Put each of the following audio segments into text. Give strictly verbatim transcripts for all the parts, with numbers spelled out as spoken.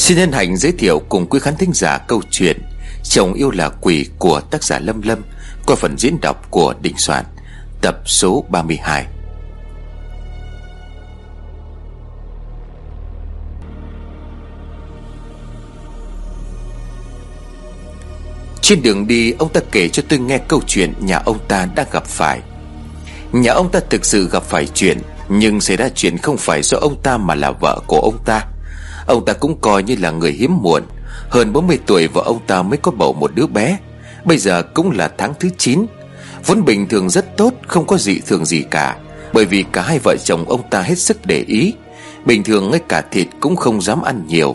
Xin hân hạnh giới thiệu cùng quý khán thính giả câu chuyện Chồng Yêu Là Quỷ của tác giả Lâm Lâm qua phần diễn đọc của Đình Soạn, tập số ba mươi hai. Trên đường đi, ông ta kể cho tôi nghe câu chuyện nhà ông ta đã gặp phải. Nhà ông ta thực sự gặp phải chuyện, nhưng xảy ra chuyện không phải do ông ta mà là vợ của ông ta. Ông ta cũng coi như là người hiếm muộn. Hơn bốn mươi tuổi vợ ông ta mới có bầu một đứa bé. Bây giờ cũng là tháng thứ chín. Vốn bình thường rất tốt, không có dị thường gì cả, bởi vì cả hai vợ chồng ông ta hết sức để ý. Bình thường ngay cả thịt cũng không dám ăn nhiều.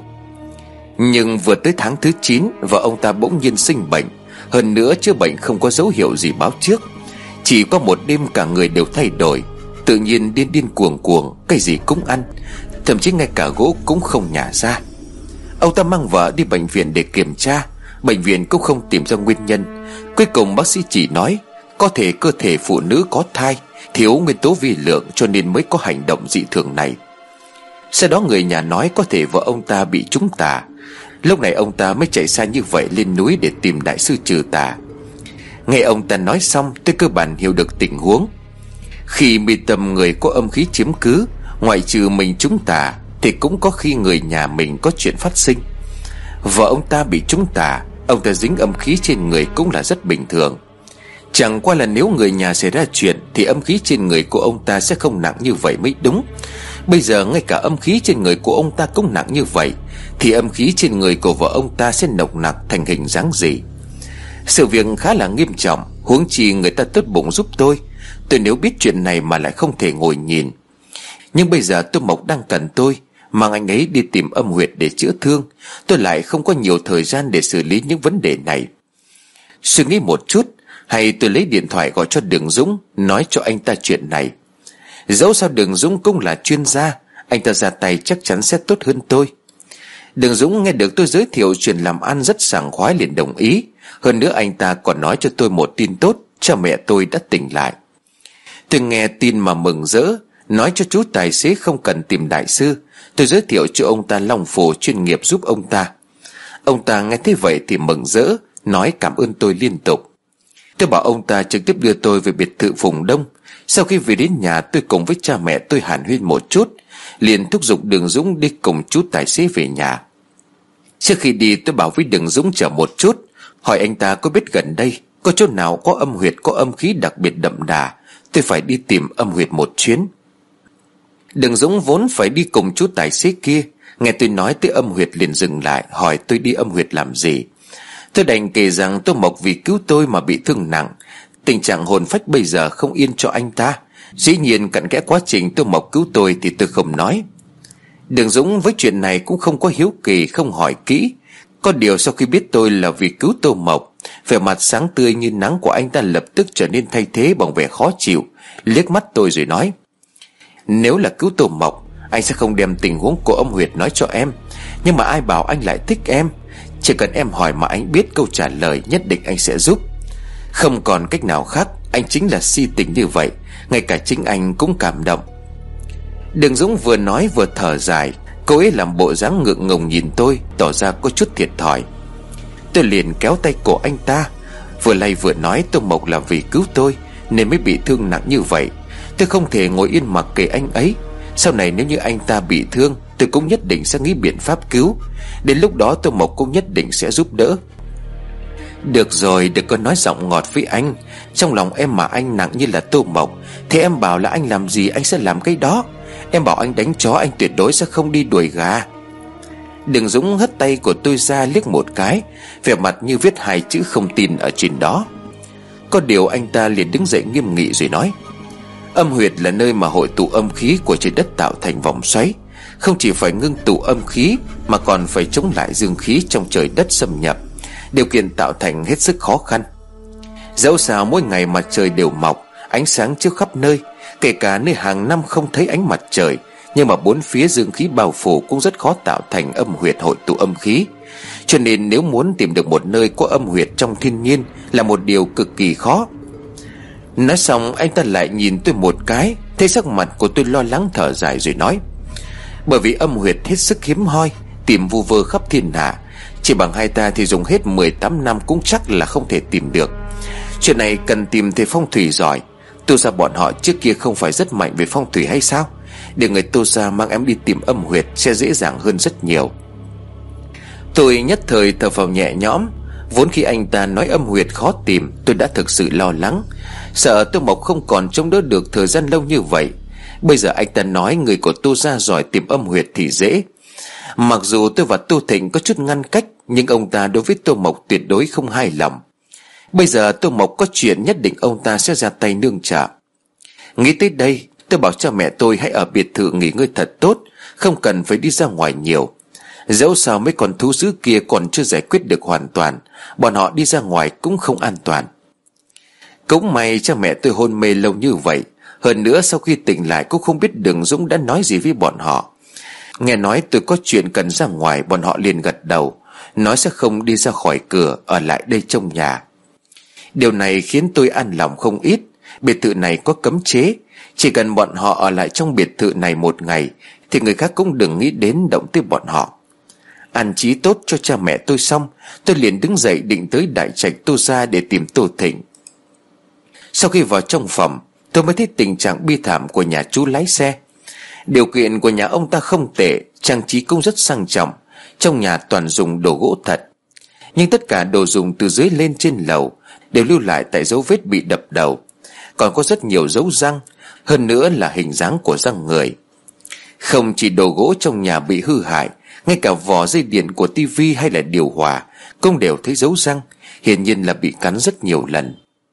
Nhưng vừa tới tháng thứ chín, vợ ông ta bỗng nhiên sinh bệnh. Hơn nữa chữa bệnh không có dấu hiệu gì báo trước. Chỉ qua một đêm cả người đều thay đổi. Tự nhiên điên điên cuồng cuồng, cái gì cũng ăn, thậm chí ngay cả gỗ cũng không nhả ra. Ông ta mang vợ đi bệnh viện để kiểm tra. Bệnh viện cũng không tìm ra nguyên nhân. Cuối cùng bác sĩ chỉ nói có thể cơ thể phụ nữ có thai, thiếu nguyên tố vi lượng, cho nên mới có hành động dị thường này. Sau đó người nhà nói có thể vợ ông ta bị trúng tà. Lúc này ông ta mới chạy xa như vậy lên núi để tìm đại sư trừ tà. Nghe ông ta nói xong, tôi cơ bản hiểu được tình huống. Khi mi tâm người có âm khí chiếm cứ, ngoại trừ mình trúng tà thì cũng có khi người nhà mình có chuyện phát sinh. Vợ ông ta bị trúng tà, ông ta dính âm khí trên người cũng là rất bình thường. Chẳng qua là nếu người nhà xảy ra chuyện thì âm khí trên người của ông ta sẽ không nặng như vậy mới đúng. Bây giờ ngay cả âm khí trên người của ông ta cũng nặng như vậy, thì âm khí trên người của vợ ông ta sẽ nồng nặc thành hình dáng gì? Sự việc khá là nghiêm trọng, huống chi người ta tốt bụng giúp tôi. Tôi nếu biết chuyện này mà lại không thể ngồi nhìn. Nhưng bây giờ Tô Mộc đang cần tôi, mang anh ấy đi tìm âm huyệt để chữa thương. Tôi lại không có nhiều thời gian để xử lý những vấn đề này. Suy nghĩ một chút, hay tôi lấy điện thoại gọi cho Đường Dũng, nói cho anh ta chuyện này. Dẫu sao Đường Dũng cũng là chuyên gia, anh ta ra tay chắc chắn sẽ tốt hơn tôi. Đường Dũng nghe được tôi giới thiệu chuyện làm ăn rất sảng khoái liền đồng ý. Hơn nữa anh ta còn nói cho tôi một tin tốt, cha mẹ tôi đã tỉnh lại. Tôi nghe tin mà mừng rỡ, nói cho chú tài xế không cần tìm đại sư. Tôi giới thiệu cho ông ta long phù chuyên nghiệp giúp ông ta. Ông ta nghe thế vậy thì mừng rỡ, nói cảm ơn tôi liên tục. Tôi bảo ông ta trực tiếp đưa tôi về biệt thự Phùng Đông. Sau khi về đến nhà, tôi cùng với cha mẹ tôi hàn huyên một chút, liền thúc giục Đường Dũng đi cùng chú tài xế về nhà. Trước khi đi tôi bảo với Đường Dũng chờ một chút, hỏi anh ta có biết gần đây có chỗ nào có âm huyệt có âm khí đặc biệt đậm đà, tôi phải đi tìm âm huyệt một chuyến. Đường Dũng vốn phải đi cùng chú tài xế kia, nghe tôi nói tới âm huyệt liền dừng lại, hỏi tôi đi âm huyệt làm gì. Tôi đành kể rằng Tô Mộc vì cứu tôi mà bị thương nặng, tình trạng hồn phách bây giờ không yên cho anh ta. Dĩ nhiên cặn kẽ quá trình Tô Mộc cứu tôi thì tôi không nói. Đường Dũng với chuyện này cũng không có hiếu kỳ, không hỏi kỹ. Có điều sau khi biết tôi là vì cứu Tô Mộc, vẻ mặt sáng tươi như nắng của anh ta lập tức trở nên thay thế bằng vẻ khó chịu, liếc mắt tôi rồi nói: nếu là cứu Tô Mộc, anh sẽ không đem tình huống của âm huyệt nói cho em. Nhưng mà ai bảo anh lại thích em? Chỉ cần em hỏi mà anh biết câu trả lời, nhất định anh sẽ giúp. Không còn cách nào khác, anh chính là si tình như vậy, ngay cả chính anh cũng cảm động. Đường Dũng vừa nói vừa thở dài, cô ấy làm bộ dáng ngượng ngùng nhìn tôi, tỏ ra có chút thiệt thòi. Tôi liền kéo tay cổ anh ta, vừa lay vừa nói Tô Mộc là vì cứu tôi nên mới bị thương nặng như vậy. Tôi không thể ngồi yên mặc kệ anh ấy. Sau này nếu như anh ta bị thương, tôi cũng nhất định sẽ nghĩ biện pháp cứu. Đến lúc đó Tô Mộc cũng nhất định sẽ giúp đỡ. Được rồi, đừng có nói giọng ngọt với anh. Trong lòng em mà anh nặng như là Tô Mộc, thì em bảo là anh làm gì anh sẽ làm cái đó. Em bảo anh đánh chó, anh tuyệt đối sẽ không đi đuổi gà. Đường Dũng hất tay của tôi ra liếc một cái, vẻ mặt như viết hai chữ không tin ở trên đó. Có điều anh ta liền đứng dậy nghiêm nghị rồi nói: âm huyệt là nơi mà hội tụ âm khí của trái đất tạo thành vòng xoáy. Không chỉ phải ngưng tụ âm khí mà còn phải chống lại dương khí trong trời đất xâm nhập. Điều kiện tạo thành hết sức khó khăn. Dẫu sao mỗi ngày mặt trời đều mọc, ánh sáng chiếu khắp nơi, kể cả nơi hàng năm không thấy ánh mặt trời, nhưng mà bốn phía dương khí bao phủ cũng rất khó tạo thành âm huyệt hội tụ âm khí. Cho nên nếu muốn tìm được một nơi có âm huyệt trong thiên nhiên là một điều cực kỳ khó. Nói xong anh ta lại nhìn tôi một cái, thấy sắc mặt của tôi lo lắng thở dài rồi nói: bởi vì âm huyệt hết sức hiếm hoi, tìm vu vơ khắp khắp thiên hạ, chỉ bằng hai ta thì dùng hết mười tám năm cũng chắc là không thể tìm được. Chuyện này cần tìm thầy phong thủy giỏi. Tô gia bọn họ trước kia không phải rất mạnh về phong thủy hay sao? Để người Tô gia mang em đi tìm âm huyệt sẽ dễ dàng hơn rất nhiều. Tôi nhất thời thở phào nhẹ nhõm. Vốn khi anh ta nói âm huyệt khó tìm, tôi đã thực sự lo lắng, sợ Tô Mộc không còn chống đỡ được thời gian lâu như vậy. Bây giờ anh ta nói người của Tô gia giỏi tìm âm huyệt thì dễ. Mặc dù tôi và Tô Thịnh có chút ngăn cách, nhưng ông ta đối với Tô Mộc tuyệt đối không hài lòng. Bây giờ Tô Mộc có chuyện, nhất định ông ta sẽ ra tay nương trợ. Nghĩ tới đây, tôi bảo cha mẹ tôi hãy ở biệt thự nghỉ ngơi thật tốt, không cần phải đi ra ngoài nhiều. Dẫu sao mấy con thú dữ kia còn chưa giải quyết được hoàn toàn, bọn họ đi ra ngoài cũng không an toàn. Cũng may cha mẹ tôi hôn mê lâu như vậy. Hơn nữa sau khi tỉnh lại cũng không biết Đường Dũng đã nói gì với bọn họ. Nghe nói tôi có chuyện cần ra ngoài, bọn họ liền gật đầu, nói sẽ không đi ra khỏi cửa, ở lại đây trong nhà. Điều này khiến tôi an lòng không ít. Biệt thự này có cấm chế, chỉ cần bọn họ ở lại trong biệt thự này một ngày thì người khác cũng đừng nghĩ đến động tới bọn họ. An trí tốt cho cha mẹ tôi xong, tôi liền đứng dậy định tới đại trạch Tô gia để tìm Tô Thịnh. Sau khi vào trong phòng, tôi mới thấy tình trạng bi thảm của nhà chú lái xe. Điều kiện của nhà ông ta không tệ, trang trí cũng rất sang trọng. Trong nhà toàn dùng đồ gỗ thật, nhưng tất cả đồ dùng từ dưới lên trên lầu đều lưu lại tại dấu vết bị đập đầu. Còn có rất nhiều dấu răng, hơn nữa là hình dáng của răng người. Không chỉ đồ gỗ trong nhà bị hư hại, ngay cả vỏ dây điện của tivi hay là điều hòa cũng đều thấy dấu răng, hiển nhiên là bị cắn rất nhiều lần.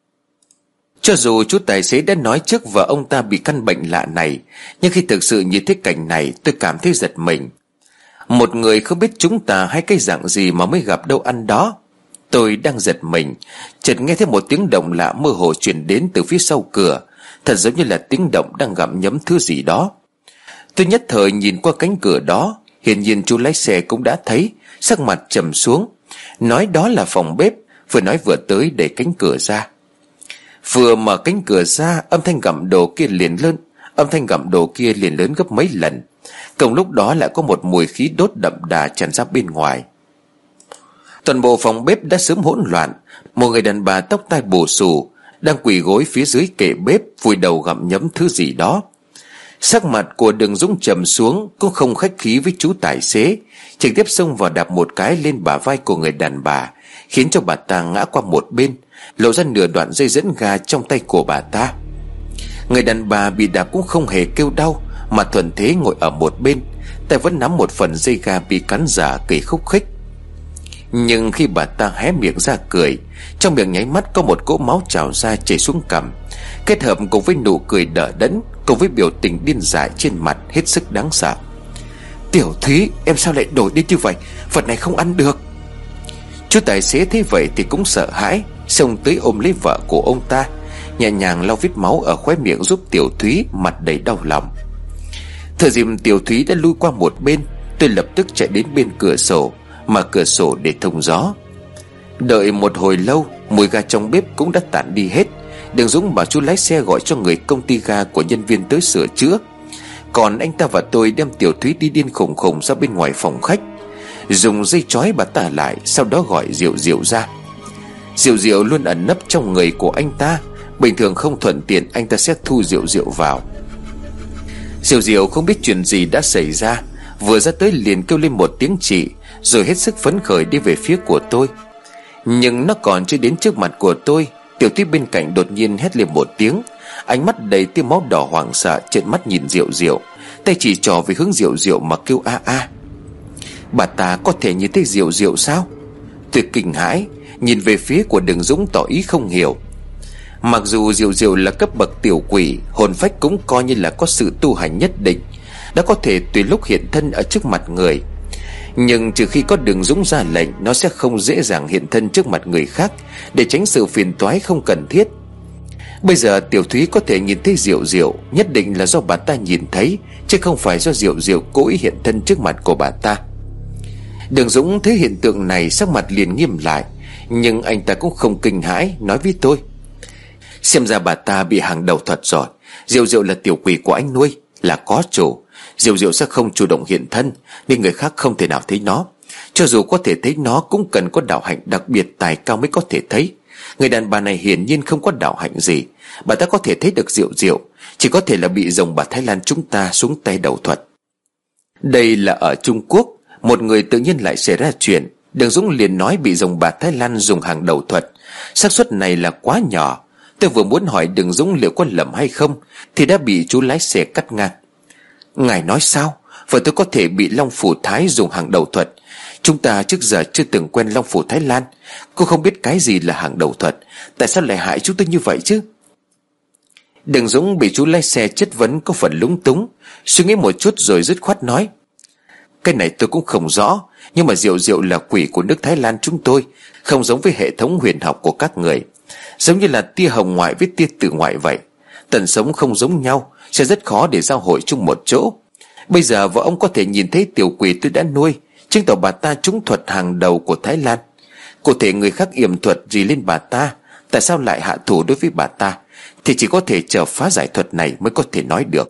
Cho dù chú tài xế đã nói trước vợ ông ta bị căn bệnh lạ này, nhưng khi thực sự nhìn thấy cảnh này, tôi cảm thấy giật mình. Một người không biết chúng ta hay cái dạng gì mà mới gặp đâu ăn đó. Tôi đang giật mình, chợt nghe thấy một tiếng động lạ mơ hồ truyền đến từ phía sau cửa, thật giống như là tiếng động đang gặm nhấm thứ gì đó. Tôi nhất thời nhìn qua cánh cửa đó, hiển nhiên chú lái xe cũng đã thấy, sắc mặt trầm xuống, nói đó là phòng bếp, vừa nói vừa tới đẩy cánh cửa ra. Vừa mở cánh cửa ra, âm thanh gặm đồ kia liền lớn, âm thanh gặm đồ kia liền lớn gấp mấy lần. Cùng lúc đó lại có một mùi khí đốt đậm đà tràn ra bên ngoài. Toàn bộ phòng bếp đã sớm hỗn loạn. Một người đàn bà tóc tai bù xù đang quỳ gối phía dưới kệ bếp, vùi đầu gặm nhấm thứ gì đó. Sắc mặt của Đường Dũng trầm xuống, cũng không khách khí với chú tài xế, trực tiếp xông vào đạp một cái lên bả vai của người đàn bà, khiến cho bà ta ngã qua một bên, lộ ra nửa đoạn dây dẫn ga trong tay của bà ta. Người đàn bà bị đạp cũng không hề kêu đau, mà thuần thế ngồi ở một bên, tay vẫn nắm một phần dây ga bị cắn giả cười khúc khích. Nhưng khi bà ta hé miệng ra cười, trong miệng nháy mắt có một cỗ máu trào ra chảy xuống cằm, kết hợp cùng với nụ cười đờ đẫn, cùng với biểu tình điên dại trên mặt hết sức đáng sợ. Tiểu Thúy, em sao lại đổi đi như vậy? Vật này không ăn được. Chú tài xế thấy vậy thì cũng sợ hãi, xông tới ôm lấy vợ của ông ta, nhẹ nhàng lau vết máu ở khóe miệng giúp Tiểu Thúy, mặt đầy đau lòng. Thời dìm Tiểu Thúy đã lui qua một bên, tôi lập tức chạy đến bên cửa sổ, mở cửa sổ để thông gió. Đợi một hồi lâu, mùi ga trong bếp cũng đã tản đi hết. Đường Dũng bảo chú lái xe gọi cho người công ty ga của nhân viên tới sửa chữa. Còn anh ta và tôi đem Tiểu Thúy đi điên khùng khùng ra bên ngoài phòng khách, dùng dây trói bà ta lại, sau đó gọi Diệu Diệu ra. Diệu Diệu luôn ẩn nấp trong người của anh ta, bình thường không thuận tiện anh ta sẽ thu Diệu Diệu vào. Diệu Diệu không biết chuyện gì đã xảy ra, vừa ra tới liền kêu lên một tiếng chị, rồi hết sức phấn khởi đi về phía của tôi. Nhưng nó còn chưa đến trước mặt của tôi, Tiểu Thúy bên cạnh đột nhiên hét lên một tiếng, ánh mắt đầy tia máu đỏ hoảng sợ, trợn mắt nhìn Diệu Diệu, tay chỉ trỏ về hướng Diệu Diệu mà kêu a a. Bà ta có thể nhìn thấy Diệu Diệu sao? Tôi kinh hãi nhìn về phía của Đường Dũng tỏ ý không hiểu. Mặc dù Diệu Diệu là cấp bậc tiểu quỷ, hồn phách cũng coi như là có sự tu hành nhất định, đã có thể tùy lúc hiện thân ở trước mặt người. Nhưng trừ khi có Đường Dũng ra lệnh, nó sẽ không dễ dàng hiện thân trước mặt người khác, để tránh sự phiền toái không cần thiết. Bây giờ Tiểu Thúy có thể nhìn thấy Diệu Diệu, nhất định là do bà ta nhìn thấy, chứ không phải do Diệu Diệu cố ý hiện thân trước mặt của bà ta. Đường Dũng thấy hiện tượng này, sắc mặt liền nghiêm lại, nhưng anh ta cũng không kinh hãi, nói với tôi: xem ra bà ta bị hàng đầu thuật rồi. Diệu Diệu là tiểu quỷ của anh nuôi, là có chủ. Diệu Diệu sẽ không chủ động hiện thân, nên người khác không thể nào thấy nó. Cho dù có thể thấy nó, cũng cần có đạo hạnh đặc biệt tài cao mới có thể thấy. Người đàn bà này hiển nhiên không có đạo hạnh gì. Bà ta có thể thấy được Diệu Diệu, chỉ có thể là bị dòng bà Thái Lan chúng ta xuống tay đầu thuật. Đây là ở Trung Quốc, một người tự nhiên lại xảy ra chuyện. Đường Dũng liền nói bị dòng bà Thái Lan dùng hàng đầu thuật. xác suất này là quá nhỏ. Tôi vừa muốn hỏi Đường Dũng liệu có lầm hay không, thì đã bị chú lái xe cắt ngang. Ngài nói sao? Vợ tôi có thể bị Long Phủ Thái dùng hàng đầu thuật. Chúng ta trước giờ chưa từng quen Long Phủ Thái Lan. Cô không biết cái gì là hàng đầu thuật. Tại sao lại hại chúng tôi như vậy chứ? Đường Dũng bị chú lái xe chất vấn có phần lúng túng, suy nghĩ một chút rồi dứt khoát nói: Cái này tôi cũng không rõ, nhưng mà Diệu Diệu là quỷ của nước Thái Lan chúng tôi, không giống với hệ thống huyền học của các người. Giống như là tia hồng ngoại với tia tử ngoại vậy. Tần sống không giống nhau, sẽ rất khó để giao hội chung một chỗ. Bây giờ vợ ông có thể nhìn thấy tiểu quỷ tôi đã nuôi, chứng tỏ bà ta trúng thuật hàng đầu của Thái Lan. Cụ thể người khác yểm thuật gì lên bà ta, tại sao lại hạ thủ đối với bà ta, thì chỉ có thể chờ phá giải thuật này mới có thể nói được.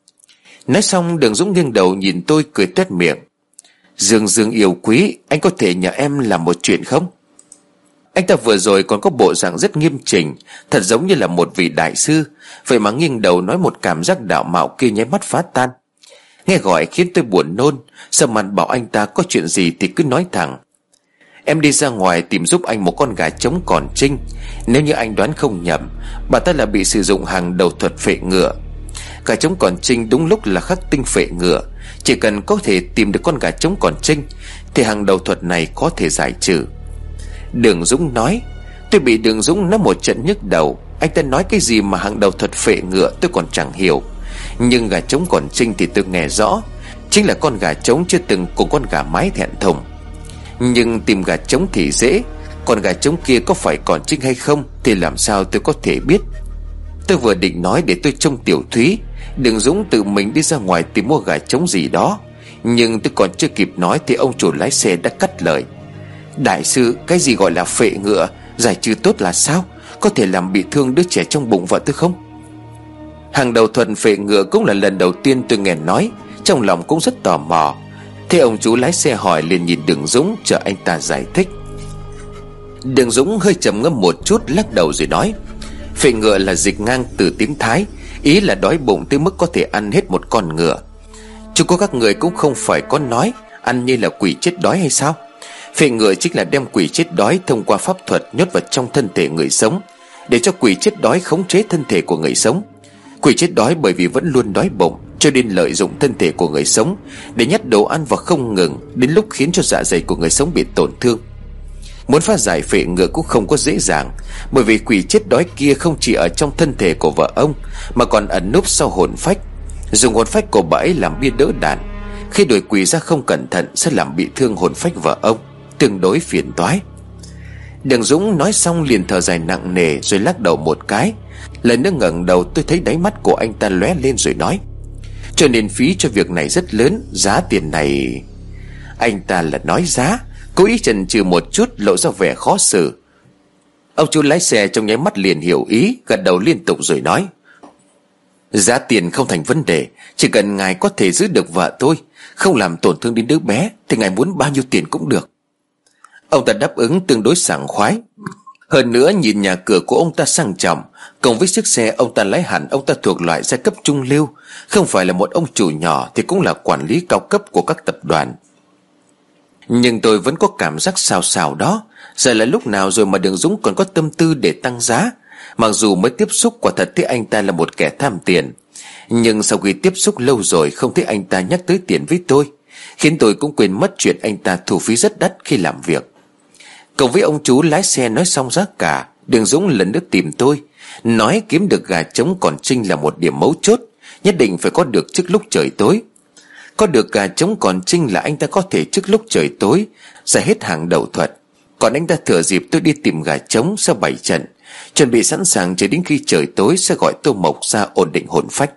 Nói xong Đường Dũng nghiêng đầu nhìn tôi cười tuét miệng: Dương Dương yêu quý, anh có thể nhờ em làm một chuyện không? Anh ta vừa rồi còn có bộ dạng rất nghiêm chỉnh, thật giống như là một vị đại sư, vậy mà nghiêng đầu nói một cảm giác đạo mạo kia nháy mắt phá tan. Nghe gọi khiến tôi buồn nôn, sợ mặt bảo anh ta có chuyện gì thì cứ nói thẳng: Em đi ra ngoài tìm giúp anh một con gà trống còn trinh. Nếu như anh đoán không nhầm, bà ta là bị sử dụng hàng đầu thuật phệ ngựa. Gà trống còn trinh đúng lúc là khắc tinh phệ ngựa. Chỉ cần có thể tìm được con gà trống còn trinh thì hàng đầu thuật này có thể giải trừ. Đường Dũng nói. Tôi bị Đường Dũng nói một trận nhức đầu. Anh ta nói cái gì mà hàng đầu thuật phệ ngựa tôi còn chẳng hiểu, nhưng gà trống còn trinh thì tôi nghe rõ. Chính là con gà trống chưa từng cùng con gà mái thẹn thùng. Nhưng tìm gà trống thì dễ, còn gà trống kia có phải còn trinh hay không thì làm sao tôi có thể biết. Tôi vừa định nói để tôi trông Tiểu Thúy, Đường Dũng tự mình đi ra ngoài tìm mua gà trống gì đó, nhưng tôi còn chưa kịp nói thì ông chủ lái xe đã cắt lời: Đại sư, cái gì gọi là phệ ngựa, giải trừ tốt là sao? Có thể làm bị thương đứa trẻ trong bụng vợ tôi không? Hàng đầu thuật phệ ngựa cũng là lần đầu tiên tôi nghe nói, trong lòng cũng rất tò mò. Thế ông chú lái xe hỏi liền nhìn Đường Dũng chờ anh ta giải thích. Đường Dũng hơi trầm ngâm một chút, lắc đầu rồi nói: Phệ ngựa là dịch ngang từ tiếng Thái, ý là đói bụng tới mức có thể ăn hết một con ngựa. Chú có các người cũng không phải có nói ăn như là quỷ chết đói hay sao? Phệ ngựa chính là đem quỷ chết đói thông qua pháp thuật nhốt vào trong thân thể người sống, để cho quỷ chết đói khống chế thân thể của người sống. Quỷ chết đói bởi vì vẫn luôn đói bụng, cho nên lợi dụng thân thể của người sống để nhét đồ ăn vào không ngừng, đến lúc khiến cho dạ dày của người sống bị tổn thương. Muốn phá giải phệ ngựa cũng không có dễ dàng, bởi vì quỷ chết đói kia không chỉ ở trong thân thể của vợ ông, mà còn ẩn núp sau hồn phách. Dùng hồn phách của bà ấy làm bia đỡ đạn, khi đuổi quỷ ra không cẩn thận sẽ làm bị thương hồn phách vợ ông, tương đối phiền toái. Đường Dũng nói xong liền thở dài nặng nề rồi lắc đầu một cái. Lần nữa ngẩng đầu tôi thấy đáy mắt của anh ta lóe lên rồi nói: Cho nên phí cho việc này rất lớn, giá tiền này... Anh ta là nói giá, cố ý chần chừ một chút, lộ ra vẻ khó xử. Ông chú lái xe trong nháy mắt liền hiểu ý, gật đầu liên tục rồi nói: Giá tiền không thành vấn đề, chỉ cần ngài có thể giữ được vợ tôi, không làm tổn thương đến đứa bé, thì ngài muốn bao nhiêu tiền cũng được. Ông ta đáp ứng tương đối sảng khoái. Hơn nữa nhìn nhà cửa của ông ta sang trọng, cộng với chiếc xe ông ta lái hẳn ông ta thuộc loại giai cấp trung lưu, không phải là một ông chủ nhỏ thì cũng là quản lý cao cấp của các tập đoàn. Nhưng tôi vẫn có cảm giác xào xào đó. Giờ là lúc nào rồi mà Đường Dũng còn có tâm tư để tăng giá? Mặc dù mới tiếp xúc quả thật thấy anh ta là một kẻ tham tiền, nhưng sau khi tiếp xúc lâu rồi không thấy anh ta nhắc tới tiền với tôi, khiến tôi cũng quên mất chuyện anh ta thu phí rất đắt khi làm việc. Cộng với ông chú lái xe nói xong giá cả, Đường Dũng lần nữa tìm tôi, nói kiếm được gà trống còn trinh là một điểm mấu chốt, nhất định phải có được trước lúc trời tối. Có được gà trống còn trinh là anh ta có thể trước lúc trời tối giải hết hàng đầu thuật. Còn anh ta thừa dịp tôi đi tìm gà trống sau bảy trận, chuẩn bị sẵn sàng chờ đến khi trời tối sẽ gọi Tô Mộc ra ổn định hồn phách.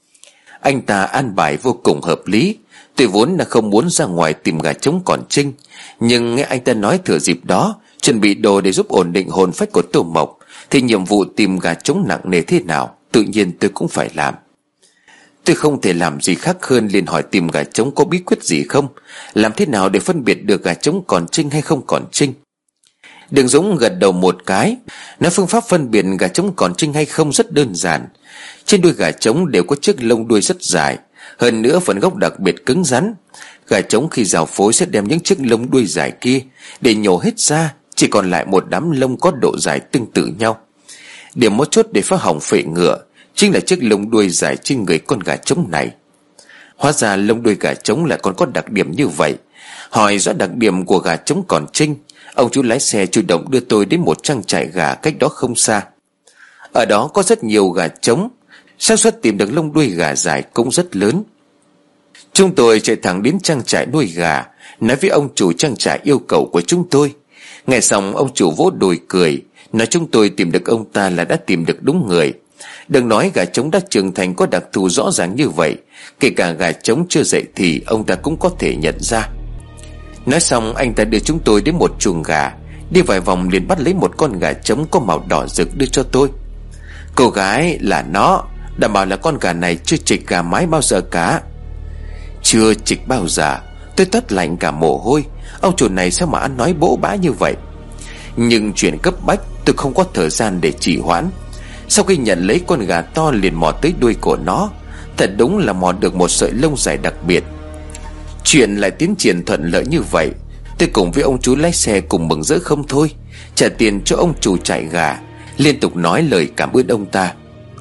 Anh ta an bài vô cùng hợp lý. Tôi vốn là không muốn ra ngoài tìm gà trống còn trinh, nhưng nghe anh ta nói thừa dịp đó chuẩn bị đồ để giúp ổn định hồn phách của Tô Mộc, thì nhiệm vụ tìm gà trống nặng nề thế nào tự nhiên tôi cũng phải làm. Tôi không thể làm gì khác hơn liền hỏi tìm gà trống có bí quyết gì không, làm thế nào để phân biệt được gà trống còn trinh hay không còn trinh. Đường Dũng gật đầu một cái, nói phương pháp phân biệt gà trống còn trinh hay không rất đơn giản. Trên đuôi gà trống đều có chiếc lông đuôi rất dài, hơn nữa phần gốc đặc biệt cứng rắn. Gà trống khi rào phối sẽ đem những chiếc lông đuôi dài kia để nhổ hết ra, chỉ còn lại một đám lông có độ dài tương tự nhau. Điểm mấu chốt để phá hỏng phệ ngựa chính là chiếc lông đuôi dài trên người con gà trống này. Hóa ra lông đuôi gà trống lại còn có đặc điểm như vậy. Hỏi rõ đặc điểm của gà trống còn trinh, ông chú lái xe chủ động đưa tôi đến một trang trại gà cách đó không xa. Ở đó có rất nhiều gà trống, xác suất tìm được lông đuôi gà dài cũng rất lớn. Chúng tôi chạy thẳng đến trang trại nuôi gà, nói với ông chủ trang trại yêu cầu của chúng tôi. Nghe xong ông chủ vỗ đùi cười, nói chúng tôi tìm được ông ta là đã tìm được đúng người. Đừng nói gà trống đã trưởng thành có đặc thù rõ ràng như vậy, kể cả gà trống chưa dậy thì ông ta cũng có thể nhận ra. Nói xong anh ta đưa chúng tôi đến một chuồng gà, đi vài vòng liền bắt lấy một con gà trống có màu đỏ rực đưa cho tôi. Cô gái là nó, đảm bảo là con gà này chưa chịch gà mái bao giờ cả. Chưa chịch bao giờ? Tôi toát lạnh cả mồ hôi. Ông chủ này sao mà ăn nói bỗ bã như vậy? Nhưng chuyện cấp bách, tôi không có thời gian để trì hoãn. Sau khi nhận lấy con gà to liền mò tới đuôi của nó. Thật đúng là mò được một sợi lông dài đặc biệt. Chuyện lại tiến triển thuận lợi như vậy, tôi cùng với ông chú lái xe cùng mừng rỡ không thôi. Trả tiền cho ông chủ trại gà, liên tục nói lời cảm ơn ông ta.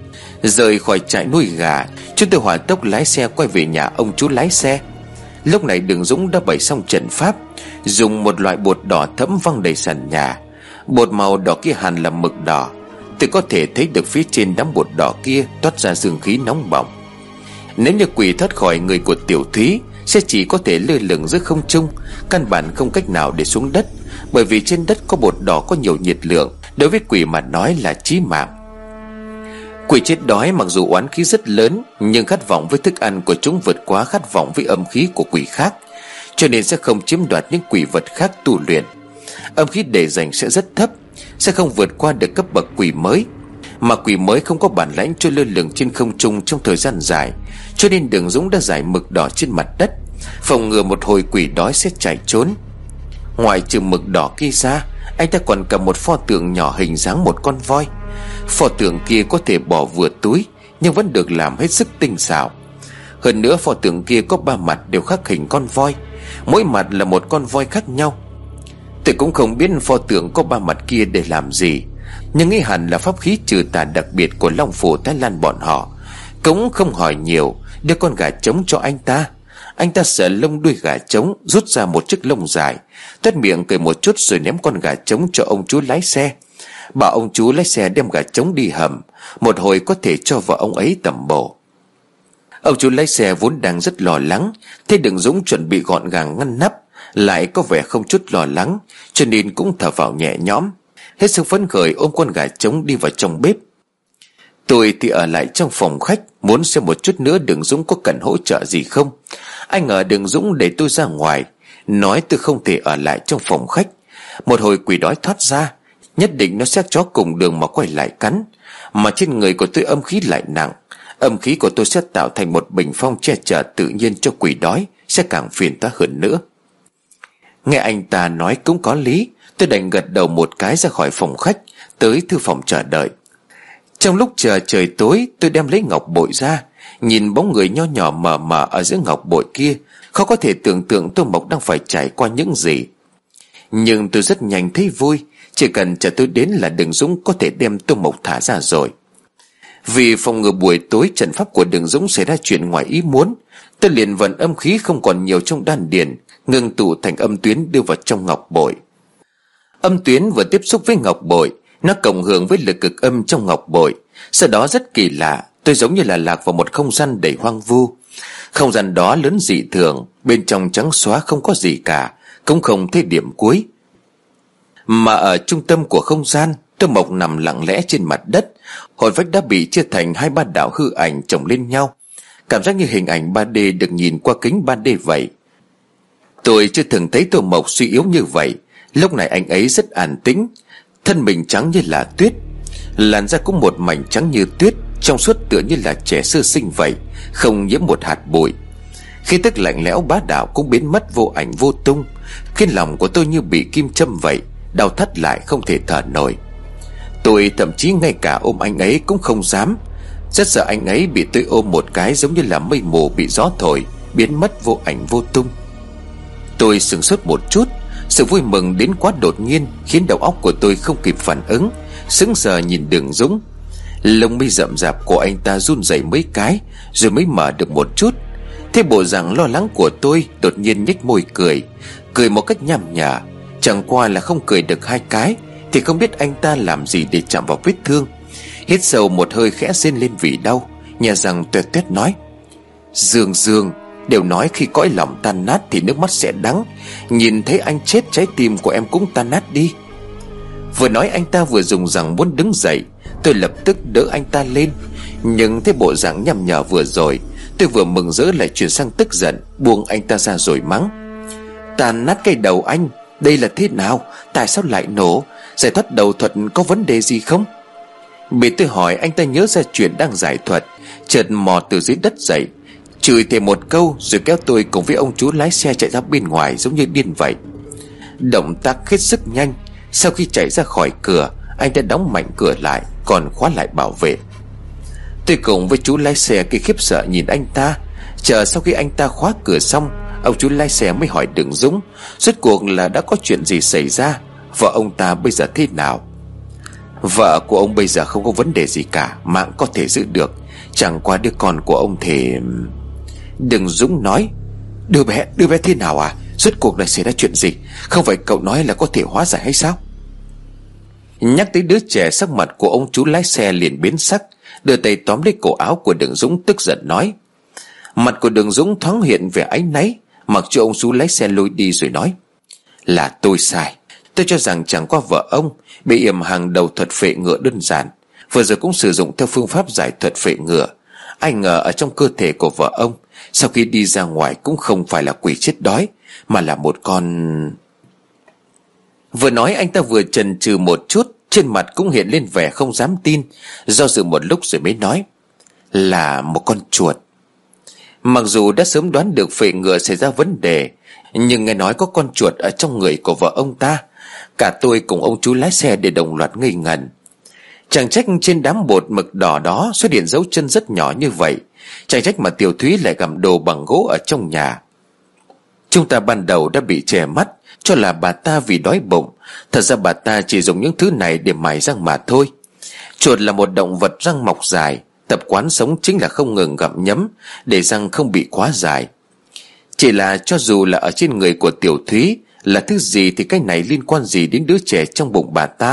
Rời khỏi trại nuôi gà, chúng tôi hỏa tốc lái xe quay về nhà ông chú lái xe. Lúc này Đường Dũng đã bày xong trận pháp, dùng một loại bột đỏ thẫm văng đầy sàn nhà. Bột màu đỏ kia hẳn là mực đỏ. Tôi có thể thấy được phía trên đám bột đỏ kia toát ra dương khí nóng bỏng. Nếu như quỷ thoát khỏi người của Tiểu Thúy sẽ chỉ có thể lơ lửng giữa không trung, căn bản không cách nào để xuống đất, bởi vì trên đất có bột đỏ có nhiều nhiệt lượng, đối với quỷ mà nói là chí mạng. Quỷ chết đói mặc dù oán khí rất lớn, nhưng khát vọng với thức ăn của chúng vượt quá khát vọng với âm khí của quỷ khác, cho nên sẽ không chiếm đoạt những quỷ vật khác tu luyện. Âm khí để dành sẽ rất thấp, sẽ không vượt qua được cấp bậc quỷ mới. Mà quỷ mới không có bản lãnh trôi lơ lửng trên không trung trong thời gian dài, cho nên Đường Dũng đã rải mực đỏ trên mặt đất, phòng ngừa một hồi quỷ đói sẽ chạy trốn. Ngoài trừ mực đỏ kia ra, anh ta còn cầm một pho tượng nhỏ hình dáng một con voi. Pho tượng kia có thể bỏ vừa túi, nhưng vẫn được làm hết sức tinh xảo. Hơn nữa pho tượng kia có ba mặt đều khắc hình con voi, mỗi mặt là một con voi khác nhau. Tôi cũng không biết pho tượng có ba mặt kia để làm gì, nhưng nghĩ hẳn là pháp khí trừ tà đặc biệt của Long Phủ Thái Lan bọn họ. Cũng không hỏi nhiều, đưa con gà trống cho anh ta. Anh ta sờ lông đuôi gà trống, rút ra một chiếc lông dài, toét miệng cười một chút rồi ném con gà trống cho ông chú lái xe, bảo ông chú lái xe đem gà trống đi hầm, một hồi có thể cho vợ ông ấy tẩm bổ. Ông chú lái xe vốn đang rất lo lắng, thấy Đường Dũng chuẩn bị gọn gàng ngăn nắp, lại có vẻ không chút lo lắng, cho nên cũng thở vào nhẹ nhõm, hết sức phấn khởi ôm con gà trống đi vào trong bếp. Tôi thì ở lại trong phòng khách, muốn xem một chút nữa Đường Dũng có cần hỗ trợ gì không. Anh ngờ Đường Dũng để tôi ra ngoài, nói tôi không thể ở lại trong phòng khách. Một hồi quỷ đói thoát ra, nhất định nó sẽ chó cùng đường mà quay lại cắn. Mà trên người của tôi âm khí lại nặng, âm khí của tôi sẽ tạo thành một bình phong che chở tự nhiên cho quỷ đói, sẽ càng phiền toái hơn nữa. Nghe anh ta nói cũng có lý, tôi đành gật đầu một cái ra khỏi phòng khách, tới thư phòng chờ đợi. Trong lúc chờ trời tối, tôi đem lấy ngọc bội ra, nhìn bóng người nho nhỏ mờ mờ ở giữa ngọc bội kia, khó có thể tưởng tượng Tô Mộc đang phải trải qua những gì. Nhưng tôi rất nhanh thấy vui, chỉ cần chờ tôi đến là Đường Dũng có thể đem Tô Mộc thả ra rồi. Vì phòng ngừa buổi tối trận pháp của Đường Dũng xảy ra chuyện ngoài ý muốn, tôi liền vận âm khí không còn nhiều trong đan điền, ngưng tụ thành âm tuyến đưa vào trong ngọc bội. Âm tuyến vừa tiếp xúc với ngọc bội, nó cộng hưởng với lực cực âm trong ngọc bội. Sau đó rất kỳ lạ, tôi giống như là lạc vào một không gian đầy hoang vu. Không gian đó lớn dị thường, bên trong trắng xóa không có gì cả, cũng không thấy điểm cuối. Mà ở trung tâm của không gian, Tô Mộc nằm lặng lẽ trên mặt đất, hồn phách đã bị chia thành hai ba đạo hư ảnh chồng lên nhau, cảm giác như hình ảnh ba D được nhìn qua kính ba D vậy. Tôi chưa từng thấy Tô Mộc suy yếu như vậy. Lúc này anh ấy rất an tĩnh, thân mình trắng như là tuyết, làn da cũng một mảnh trắng như tuyết, trong suốt tựa như là trẻ sơ sinh vậy, không nhiễm một hạt bụi. Khí tức lạnh lẽo bá đạo cũng biến mất vô ảnh vô tung, khiến lòng của tôi như bị kim châm vậy, đau thắt lại không thể thở nổi. Tôi thậm chí ngay cả ôm anh ấy cũng không dám, rất sợ anh ấy bị tôi ôm một cái giống như là mây mù bị gió thổi, biến mất vô ảnh vô tung. Tôi sửng sốt một chút, sự vui mừng đến quá đột nhiên khiến đầu óc của tôi không kịp phản ứng, sững sờ nhìn Đường Dũng. Lông mi rậm rạp của anh ta run rẩy mấy cái rồi mới mở được một chút. Thế bộ dạng lo lắng của tôi, đột nhiên nhếch môi cười, cười một cách nham nhở. Chẳng qua là không cười được hai cái thì không biết anh ta làm gì để chạm vào vết thương. Hít sâu một hơi khẽ rên lên vì đau, nhà rằng tuét tuét nói: Dương Dương, đều nói khi cõi lòng tan nát thì nước mắt sẽ đắng, nhìn thấy anh chết trái tim của em cũng tan nát đi. Vừa nói anh ta vừa dùng rằng muốn đứng dậy. Tôi lập tức đỡ anh ta lên, nhưng thấy bộ dạng nhằm nhở vừa rồi, tôi vừa mừng rỡ lại chuyển sang tức giận, buông anh ta ra rồi mắng: Tàn nát cái đầu anh, đây là thế nào? Tại sao lại nổ? Giải thoát đầu thuật có vấn đề gì không? Bị tôi hỏi, anh ta nhớ ra chuyện đang giải thuật, chợt mò từ dưới đất dậy, chửi thêm một câu rồi kéo tôi cùng với ông chú lái xe chạy ra bên ngoài giống như điên vậy. Động tác hết sức nhanh. Sau khi chạy ra khỏi cửa, anh ta đóng mạnh cửa lại, còn khóa lại bảo vệ. Tôi cùng với chú lái xe kia khiếp sợ nhìn anh ta. Chờ sau khi anh ta khóa cửa xong, ông chú lái xe mới hỏi Đường Dũng rốt cuộc là đã có chuyện gì xảy ra, vợ ông ta bây giờ thế nào. Vợ của ông bây giờ không có vấn đề gì cả, mạng có thể giữ được, chẳng qua đứa con của ông thì... Đường Dũng nói: Đứa bé, đứa bé thế nào à? Rốt cuộc là xảy ra chuyện gì? Không phải cậu nói là có thể hóa giải hay sao? Nhắc tới đứa trẻ, sắc mặt của ông chú lái xe liền biến sắc, đưa tay tóm lấy cổ áo của Đường Dũng tức giận nói. Mặt của Đường Dũng thoáng hiện vẻ áy náy, mặc cho ông chú lái xe lôi đi rồi nói: Là tôi sai. Tôi cho rằng chẳng qua vợ ông bị yểm hàng đầu thuật phệ ngựa đơn giản, vừa rồi cũng sử dụng theo phương pháp giải thuật phệ ngựa. Ai ngờ ở trong cơ thể của vợ ông sau khi đi ra ngoài cũng không phải là quỷ chết đói, mà là một con... Vừa nói anh ta vừa chần chừ một chút, trên mặt cũng hiện lên vẻ không dám tin, do dự một lúc rồi mới nói: Là một con chuột. Mặc dù đã sớm đoán được phệ ngựa xảy ra vấn đề, nhưng nghe nói có con chuột ở trong người của vợ ông ta, cả tôi cùng ông chú lái xe đều đồng loạt ngây ngẩn. Chẳng trách trên đám bột mực đỏ đó xuất hiện dấu chân rất nhỏ như vậy, chẳng trách mà Tiểu Thúy lại gặm đồ bằng gỗ ở trong nhà. Chúng ta ban đầu đã bị che mắt, cho là bà ta vì đói bụng. Thật ra bà ta chỉ dùng những thứ này để mài răng mà thôi. Chuột là một động vật răng mọc dài, tập quán sống chính là không ngừng gặm nhấm để răng không bị quá dài. Chỉ là cho dù là ở trên người của Tiểu Thúy là thứ gì thì cái này liên quan gì đến đứa trẻ trong bụng bà ta?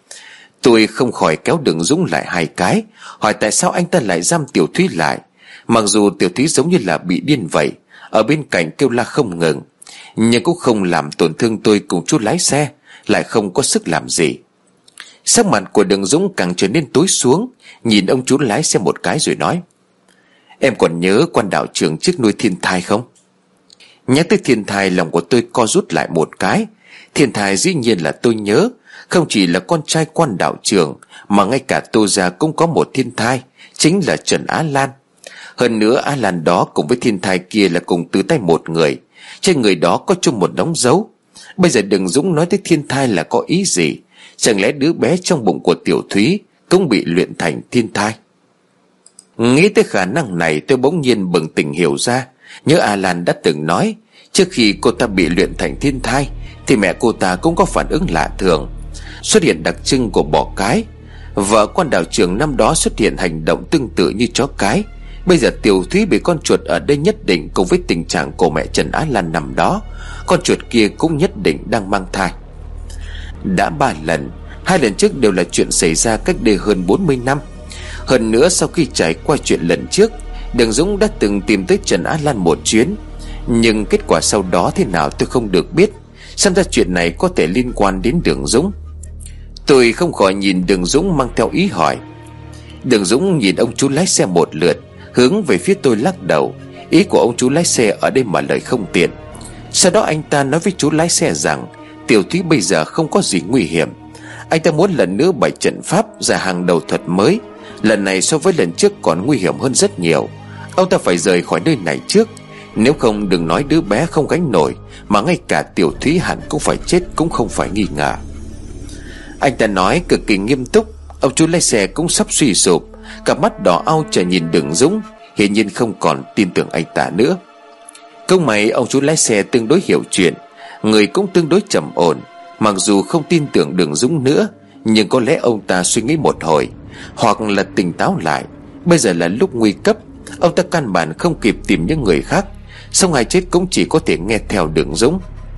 Tôi không khỏi kéo Đường Dũng lại hai cái, hỏi tại sao anh ta lại giam Tiểu Thúy lại. Mặc dù Tiểu Thúy giống như là bị điên vậy, ở bên cạnh kêu la không ngừng, nhưng cũng không làm tổn thương tôi cùng chú lái xe, lại không có sức làm gì. Sắc mặt của Đường Dũng càng trở nên tối xuống, nhìn ông chú lái xe một cái rồi nói: Em còn nhớ quan đạo trưởng trước nuôi thiên thai không? Nhắc tới thiên thai, lòng của tôi co rút lại một cái. Thiên thai dĩ nhiên là tôi nhớ, không chỉ là con trai quan đạo trưởng, mà ngay cả Tô gia cũng có một thiên thai, chính là Trần Á Lan. Hơn nữa Á Lan đó cùng với thiên thai kia là cùng từ tay một người, trên người đó có chung một đống dấu. Bây giờ Đường Dũng nói tới thiên thai là có ý gì? Chẳng lẽ đứa bé trong bụng của Tiểu Thúy cũng bị luyện thành thiên thai? Nghĩ tới khả năng này, tôi bỗng nhiên bừng tỉnh hiểu ra. Nhớ Á Lan đã từng nói, trước khi cô ta bị luyện thành thiên thai thì mẹ cô ta cũng có phản ứng lạ thường, xuất hiện đặc trưng của bọ cái. Vợ quan đạo trưởng năm đó xuất hiện hành động tương tự như chó cái. Bây giờ Tiểu Thúy bị con chuột ở đây nhất định cùng với tình trạng của mẹ Trần Á Lan năm đó, con chuột kia cũng nhất định đang mang thai. Đã ba lần, hai lần trước đều là chuyện xảy ra cách đây hơn bốn mươi năm. Hơn nữa sau khi trải qua chuyện lần trước, Đường Dũng đã từng tìm tới Trần Á Lan một chuyến, nhưng kết quả sau đó thế nào tôi không được biết. Xem ra chuyện này có thể liên quan đến Đường Dũng. Tôi không khỏi nhìn Đường Dũng mang theo ý hỏi. Đường Dũng nhìn ông chú lái xe một lượt, hướng về phía tôi lắc đầu. Ý của ông chú lái xe ở đây mà lời không tiện. Sau đó anh ta nói với chú lái xe rằng Tiểu Thúy bây giờ không có gì nguy hiểm. Anh ta muốn lần nữa bày trận pháp ra hàng đầu thuật mới, Lần này so với lần trước còn nguy hiểm hơn rất nhiều. Ông ta phải rời khỏi nơi này trước, nếu không đừng nói đứa bé không gánh nổi, mà ngay cả Tiểu Thúy hẳn cũng phải chết cũng không phải nghi ngờ. Anh ta nói cực kỳ nghiêm túc. Ông chú lái xe cũng sắp suy sụp, cặp mắt đỏ au chờ nhìn Đường Dũng, hiển nhiên không còn tin tưởng anh ta nữa. Không may ông chú lái xe tương đối hiểu chuyện, người cũng tương đối trầm ổn. Mặc dù không tin tưởng Đường Dũng nữa, nhưng có lẽ ông ta suy nghĩ một hồi, hoặc là tỉnh táo lại. Bây giờ là lúc nguy cấp, ông ta căn bản không kịp tìm những người khác, xong ai chết cũng chỉ có thể nghe theo Đường Dũng.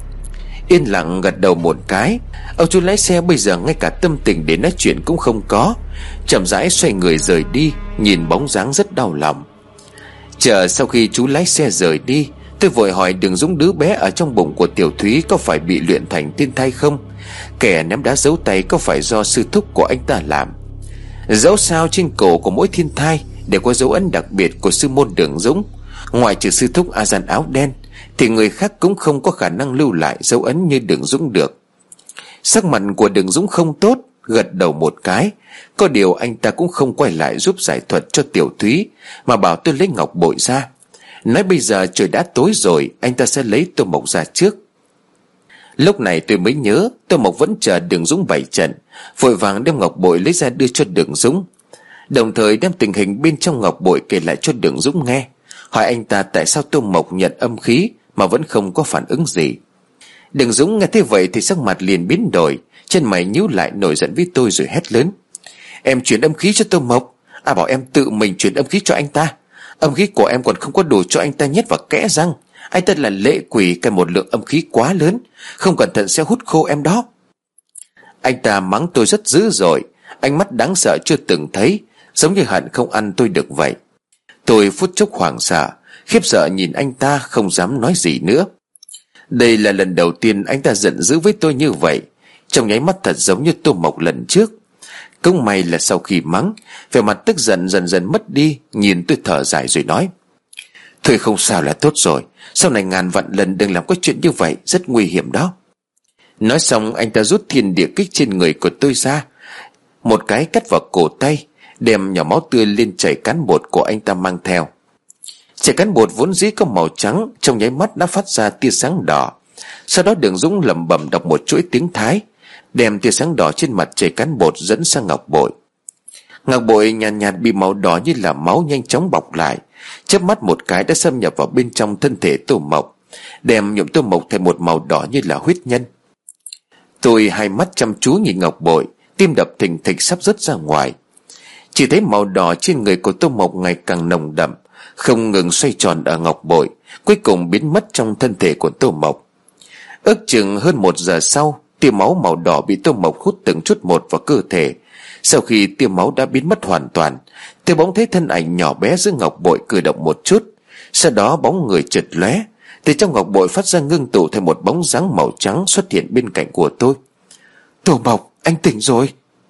Yên lặng gật đầu một cái, ông chú lái xe bây giờ ngay cả tâm tình để nói chuyện cũng không có, chậm rãi xoay người rời đi, nhìn bóng dáng rất đau lòng. Chờ sau khi chú lái xe rời đi, tôi vội hỏi Đường Dũng đứa bé ở trong bụng của Tiểu Thúy có phải bị luyện thành tiên thai không? Kẻ ném đá giấu tay có phải do sư thúc của anh ta làm? Dẫu sao trên cổ của mỗi thiên thai đều có dấu ấn đặc biệt của sư môn Đường Dũng. Ngoài trừ sư thúc A Gian áo đen thì người khác cũng không có khả năng lưu lại dấu ấn như Đường Dũng được. Sắc mặt của Đường Dũng không tốt, gật đầu một cái. Có điều anh ta cũng không quay lại giúp giải thuật cho Tiểu Thúy, mà bảo tôi lấy ngọc bội ra. Nói bây giờ trời đã tối rồi, anh ta sẽ lấy Tô Mộc ra trước. Lúc này tôi mới nhớ Tô Mộc vẫn chờ Đường Dũng bày trận, vội vàng đem ngọc bội lấy ra đưa cho Đường Dũng, đồng thời đem tình hình bên trong ngọc bội kể lại cho Đường Dũng nghe, hỏi anh ta tại sao Tô Mộc nhận âm khí mà vẫn không có phản ứng gì. Đường Dũng nghe thế vậy thì sắc mặt liền biến đổi, chân mày nhíu lại nổi giận với tôi rồi hét lớn: Em chuyển âm khí cho Tô Mộc? À, bảo em tự mình chuyển âm khí cho anh ta. Âm khí của em còn không có đủ cho anh ta nhét vào kẽ răng. Anh ta là lệ quỷ, cần một lượng âm khí quá lớn, không cẩn thận sẽ hút khô em đó. Anh ta mắng tôi rất dữ dội, ánh mắt đáng sợ chưa từng thấy, giống như hận không ăn tôi được vậy. Tôi phút chốc hoảng sợ, khiếp sợ nhìn anh ta không dám nói gì nữa. Đây là lần đầu tiên anh ta giận dữ với tôi như vậy, trong nháy mắt thật giống như Tô Mộc lần trước. Cũng may là sau khi mắng, vẻ mặt tức giận dần dần mất đi, nhìn tôi thở dài rồi nói: Thôi không sao là tốt rồi, sau này ngàn vạn lần đừng làm cái chuyện như vậy, rất nguy hiểm đó. Nói xong anh ta rút thiên địa kích trên người của tôi ra, một cái cắt vào cổ tay, đem nhỏ máu tươi lên chảy cán bột của anh ta mang theo. Chảy cán bột vốn dĩ có màu trắng, trong nháy mắt đã phát ra tia sáng đỏ. Sau đó Đường Dũng lẩm bẩm đọc một chuỗi tiếng Thái, đem tia sáng đỏ trên mặt chảy cán bột dẫn sang ngọc bội. Ngọc bội nhàn nhạt, nhạt bị màu đỏ như là máu nhanh chóng bọc lại, chớp mắt một cái đã xâm nhập vào bên trong thân thể Tô Mộc, đem nhuộm Tô Mộc thành một màu đỏ như là huyết nhân. Tôi hai mắt chăm chú nhìn ngọc bội, tim đập thình thịch sắp rớt ra ngoài. Chỉ thấy màu đỏ trên người của Tô Mộc ngày càng nồng đậm, không ngừng xoay tròn ở ngọc bội, cuối cùng biến mất trong thân thể của Tô Mộc. Ước chừng hơn một giờ sau, tia máu màu đỏ bị Tô Mộc hút từng chút một vào cơ thể. Sau khi tia máu đã biến mất hoàn toàn, tôi bỗng thấy thân ảnh nhỏ bé giữa ngọc bội cử động một chút. Sau đó bóng người chợt lóe, từ trong ngọc bội phát ra ngưng tụ thành một bóng dáng màu trắng xuất hiện bên cạnh của tôi. Tô Mộc, anh tỉnh rồi.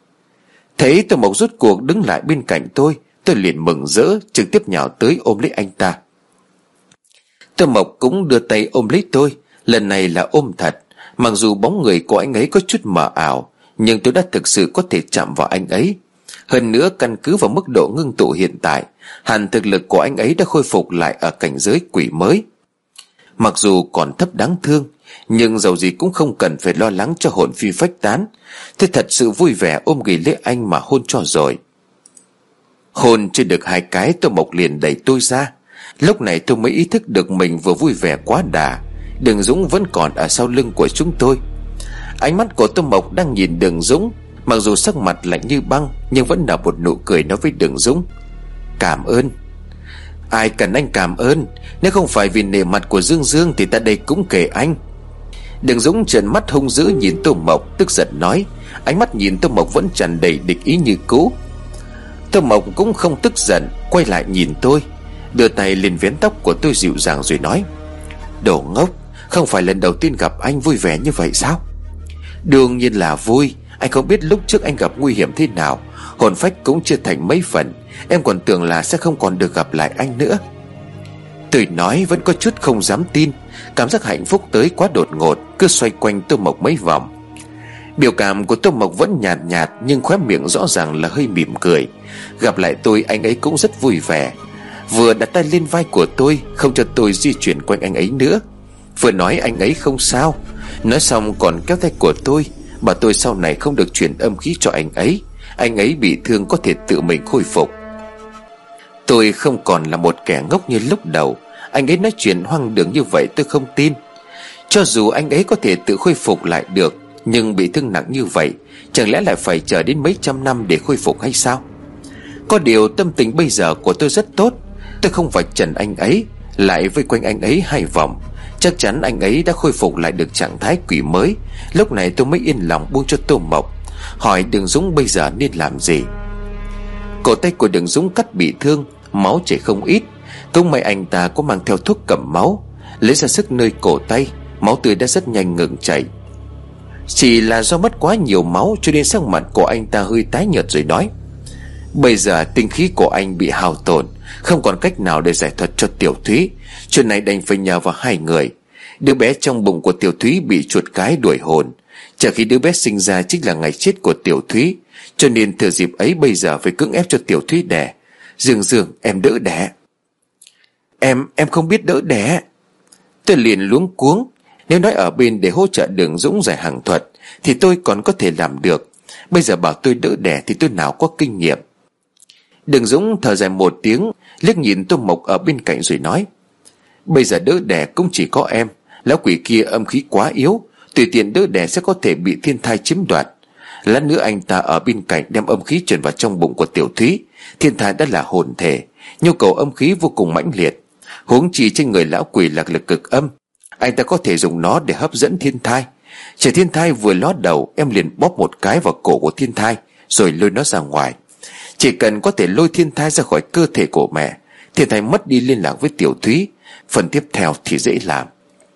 Thấy Tô Mộc rút cuộc đứng lại bên cạnh tôi, tôi liền mừng rỡ, trực tiếp nhào tới ôm lấy anh ta. Tô Mộc cũng đưa tay ôm lấy tôi, lần này là ôm thật. Mặc dù bóng người của anh ấy có chút mờ ảo, nhưng tôi đã thực sự có thể chạm vào anh ấy. Hơn nữa, căn cứ vào mức độ ngưng tụ hiện tại, hẳn thực lực của anh ấy đã khôi phục lại ở cảnh giới quỷ mới. Mặc dù còn thấp đáng thương, nhưng dầu gì cũng không cần phải lo lắng cho hồn phi phách tán. Tôi thật sự vui vẻ ôm ghì lấy anh mà hôn cho rồi. Hôn chưa được hai cái, Tô Mộc liền đẩy tôi ra. Lúc này tôi mới ý thức được mình vừa vui vẻ quá đà. Đường Dũng vẫn còn ở sau lưng của chúng tôi. Ánh mắt của Tô Mộc đang nhìn Đường Dũng, mặc dù sắc mặt lạnh như băng, nhưng vẫn nở một nụ cười nói với Đường Dũng: Cảm ơn. Ai cần anh cảm ơn, nếu không phải vì nể mặt của Dương Dương thì ta đây cũng kể anh. Đường Dũng trợn mắt hung dữ nhìn Tô Mộc, tức giận nói, ánh mắt nhìn Tô Mộc vẫn tràn đầy địch ý như cũ. Tô Mộc cũng không tức giận, quay lại nhìn tôi, đưa tay lên vén tóc của tôi dịu dàng rồi nói: Đồ ngốc, không phải lần đầu tiên gặp anh vui vẻ như vậy sao? Đương nhiên là vui. Anh không biết lúc trước anh gặp nguy hiểm thế nào, hồn phách cũng chưa thành mấy phần. Em còn tưởng là sẽ không còn được gặp lại anh nữa. Tôi nói vẫn có chút không dám tin. Cảm giác hạnh phúc tới quá đột ngột, cứ xoay quanh Tô Mộc mấy vòng. Biểu cảm của Tô Mộc vẫn nhạt nhạt, nhưng khóe miệng rõ ràng là hơi mỉm cười. Gặp lại tôi, anh ấy cũng rất vui vẻ, vừa đặt tay lên vai của tôi, không cho tôi di chuyển quanh anh ấy nữa, vừa nói anh ấy không sao. Nói xong còn kéo tay của tôi, bảo tôi sau này không được truyền âm khí cho anh ấy. Anh ấy bị thương có thể tự mình khôi phục. Tôi không còn là một kẻ ngốc như lúc đầu. Anh ấy nói chuyện hoang đường như vậy tôi không tin. Cho dù anh ấy có thể tự khôi phục lại được, nhưng bị thương nặng như vậy, chẳng lẽ lại phải chờ đến mấy trăm năm để khôi phục hay sao? Có điều tâm tình bây giờ của tôi rất tốt. Tôi không vạch trần anh ấy, lại vây quanh anh ấy hai vòng. Chắc chắn anh ấy đã khôi phục lại được trạng thái quỷ mới. Lúc này tôi mới yên lòng buông cho Tô Mộc, hỏi Đường Dũng bây giờ nên làm gì. Cổ tay của Đường Dũng cắt bị thương, máu chảy không ít. Cũng may anh ta có mang theo thuốc cầm máu. Lấy ra sức nơi cổ tay, máu tươi đã rất nhanh ngừng chảy. Chỉ là do mất quá nhiều máu cho nên sắc mặt của anh ta hơi tái nhợt rồi nói: Bây giờ tinh khí của anh bị hao tổn, không còn cách nào để giải thuật cho Tiểu Thúy. Chuyện này đành phải nhờ vào hai người. Đứa bé trong bụng của Tiểu Thúy bị chuột cái đuổi hồn. Chờ khi đứa bé sinh ra chính là ngày chết của Tiểu Thúy, cho nên thừa dịp ấy bây giờ phải cưỡng ép cho Tiểu Thúy đẻ. Dương Dương, em đỡ đẻ. Em, em không biết đỡ đẻ. Tôi liền luống cuống. Nếu nói ở bên để hỗ trợ Đường Dũng giải hàng thuật thì tôi còn có thể làm được. Bây giờ bảo tôi đỡ đẻ thì tôi nào có kinh nghiệm. Đường Dũng thở dài một tiếng, liếc nhìn Tô Mộc ở bên cạnh rồi nói: Bây giờ đỡ đẻ cũng chỉ có em. Lão quỷ kia âm khí quá yếu, tùy tiện đỡ đẻ sẽ có thể bị thiên thai chiếm đoạt. Lát nữa anh ta ở bên cạnh đem âm khí truyền vào trong bụng của Tiểu Thúy. Thiên thai đã là hồn thể, nhu cầu âm khí vô cùng mãnh liệt. Huống chi trên người lão quỷ là lực cực âm, anh ta có thể dùng nó để hấp dẫn thiên thai. Chờ thiên thai vừa ló đầu, em liền bóp một cái vào cổ của thiên thai rồi lôi nó ra ngoài. Chỉ cần có thể lôi thiên thai ra khỏi cơ thể của mẹ, thiên thai mất đi liên lạc với Tiểu Thúy. Phần tiếp theo thì dễ làm.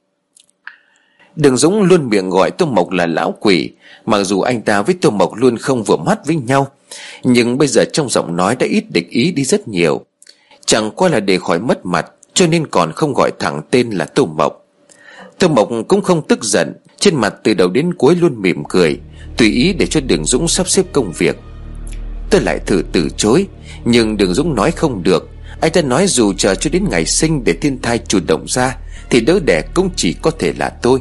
Đường Dũng luôn miệng gọi Tô Mộc là lão quỷ. Mặc dù anh ta với Tô Mộc luôn không vừa mắt với nhau, nhưng bây giờ trong giọng nói đã ít địch ý đi rất nhiều. Chẳng qua là để khỏi mất mặt, cho nên còn không gọi thẳng tên là Tô Mộc. Tô Mộc cũng không tức giận, trên mặt từ đầu đến cuối luôn mỉm cười, tùy ý để cho Đường Dũng sắp xếp công việc. Tôi lại thử từ chối, nhưng Đường Dũng nói không được. Anh ta nói dù chờ cho đến ngày sinh để thiên thai chủ động ra thì đỡ đẻ cũng chỉ có thể là tôi.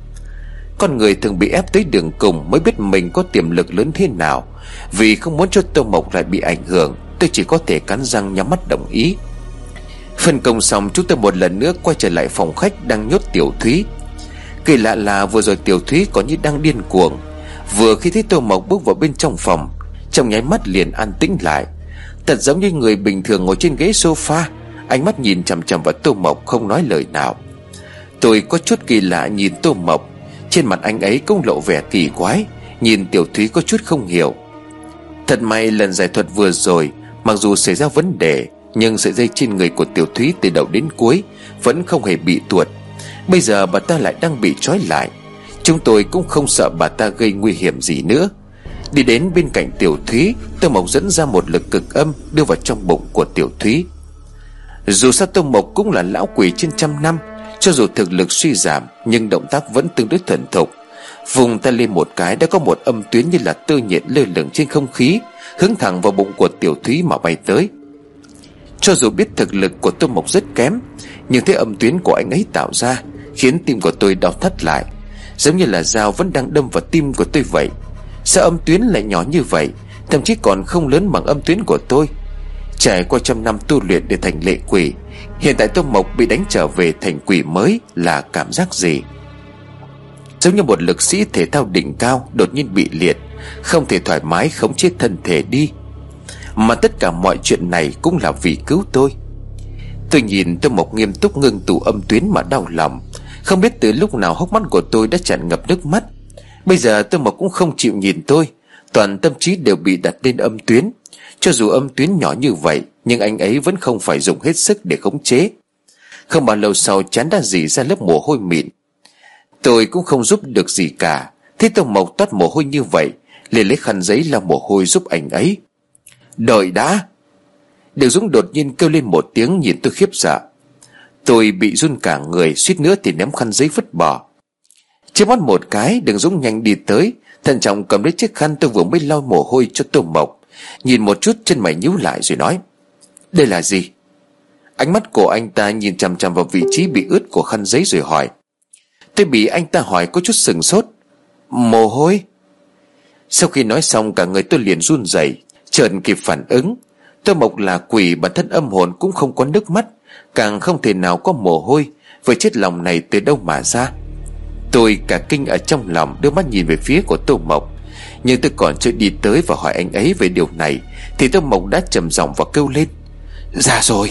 Con người thường bị ép tới đường cùng mới biết mình có tiềm lực lớn thế nào. Vì không muốn cho Tô Mộc lại bị ảnh hưởng, tôi chỉ có thể cắn răng nhắm mắt đồng ý. Phân công xong, chúng tôi một lần nữa quay trở lại phòng khách đang nhốt Tiểu Thúy. Kỳ lạ là vừa rồi Tiểu Thúy có như đang điên cuồng. Vừa khi thấy Tô Mộc bước vào bên trong phòng, trong nháy mắt liền an tĩnh lại, thật giống như người bình thường ngồi trên ghế sofa, ánh mắt nhìn chằm chằm vào Tô Mộc không nói lời nào. Tôi có chút kỳ lạ nhìn Tô Mộc, trên mặt anh ấy cũng lộ vẻ kỳ quái, nhìn Tiểu Thúy có chút không hiểu. Thật may lần giải thuật vừa rồi, mặc dù xảy ra vấn đề, nhưng sợi dây trên người của Tiểu Thúy từ đầu đến cuối vẫn không hề bị tuột. Bây giờ bà ta lại đang bị trói lại. Chúng tôi cũng không sợ bà ta gây nguy hiểm gì nữa. Đi đến bên cạnh Tiểu Thúy, Tô Mộc dẫn ra một lực cực âm đưa vào trong bụng của Tiểu Thúy. Dù sao Tô Mộc cũng là lão quỷ trên trăm năm, cho dù thực lực suy giảm nhưng động tác vẫn tương đối thuần thục. Vùng tay lên một cái đã có một âm tuyến như là tơ nhện lơ lửng trên không khí, hướng thẳng vào bụng của Tiểu Thúy mà bay tới. Cho dù biết thực lực của Tô Mộc rất kém, nhưng thế âm tuyến của anh ấy tạo ra khiến tim của tôi đau thắt lại, giống như là dao vẫn đang đâm vào tim của tôi vậy. Sao âm tuyến lại nhỏ như vậy, thậm chí còn không lớn bằng âm tuyến của tôi? Trải qua trăm năm tu luyện để thành lệ quỷ, hiện tại Tô Mộc bị đánh trở về thành quỷ mới là cảm giác gì? Giống như một lực sĩ thể thao đỉnh cao đột nhiên bị liệt, không thể thoải mái khống chế thân thể đi. Mà tất cả mọi chuyện này cũng là vì cứu tôi. Tôi nhìn Tô Mộc nghiêm túc ngưng tụ âm tuyến mà đau lòng. Không biết từ lúc nào hốc mắt của tôi đã tràn ngập nước mắt. Bây giờ Tô Mộc cũng không chịu nhìn tôi, toàn tâm trí đều bị đặt lên âm tuyến. Cho dù âm tuyến nhỏ như vậy, nhưng anh ấy vẫn không phải dùng hết sức để khống chế. Không bao lâu sau, trán đã rỉ ra lớp mồ hôi mịn. Tôi cũng không giúp được gì cả. Thấy Tô Mộc toát mồ hôi như vậy, liền lấy khăn giấy lau mồ hôi giúp anh ấy. Đợi đã! Đường Dũng đột nhiên kêu lên một tiếng, nhìn tôi khiếp sợ. Tôi bị run cả người, suýt nữa thì ném khăn giấy vứt bỏ. Chớp mắt một cái, Đường Dũng nhanh đi tới, Thận trọng cầm lấy chiếc khăn tôi vừa mới lau mồ hôi cho Tô Mộc, nhìn một chút chân mày nhíu lại rồi nói: Đây là gì? Ánh mắt của anh ta nhìn chằm chằm vào vị trí bị ướt của khăn giấy rồi hỏi. Tôi bị anh ta hỏi có chút sừng sốt. Mồ hôi? Sau khi nói xong cả người tôi liền run rẩy, chợt kịp phản ứng. Tô Mộc là quỷ, bản thân âm hồn cũng không có nước mắt, càng không thể nào có mồ hôi. Vậy chết lòng này từ đâu mà ra? Tôi cả kinh ở trong lòng, đưa mắt nhìn về phía của Tô Mộc. Nhưng tôi còn chưa đi tới và hỏi anh ấy về điều này thì Tô Mộc đã trầm giọng và kêu lên: Ra rồi.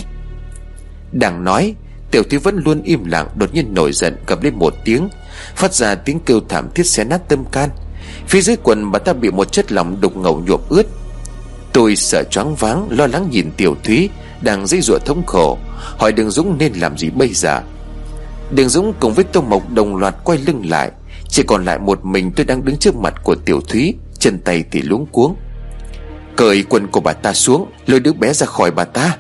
Đang nói, Tiểu Thúy vẫn luôn im lặng đột nhiên nổi giận, cầm lên một tiếng, phát ra tiếng kêu thảm thiết xé nát tâm can. Phía dưới quần bà ta bị một chất lỏng đục ngầu nhuộm ướt. Tôi sợ choáng váng, lo lắng nhìn Tiểu Thúy đang giãy giụa thống khổ, hỏi Đường Dũng nên làm gì bây giờ. Đường Dũng cùng với Tô Mộc đồng loạt quay lưng lại, chỉ còn lại một mình tôi đang đứng trước mặt của Tiểu Thúy, chân tay thì luống cuống. Cởi quần của bà ta xuống, lôi đứa bé ra khỏi bà ta.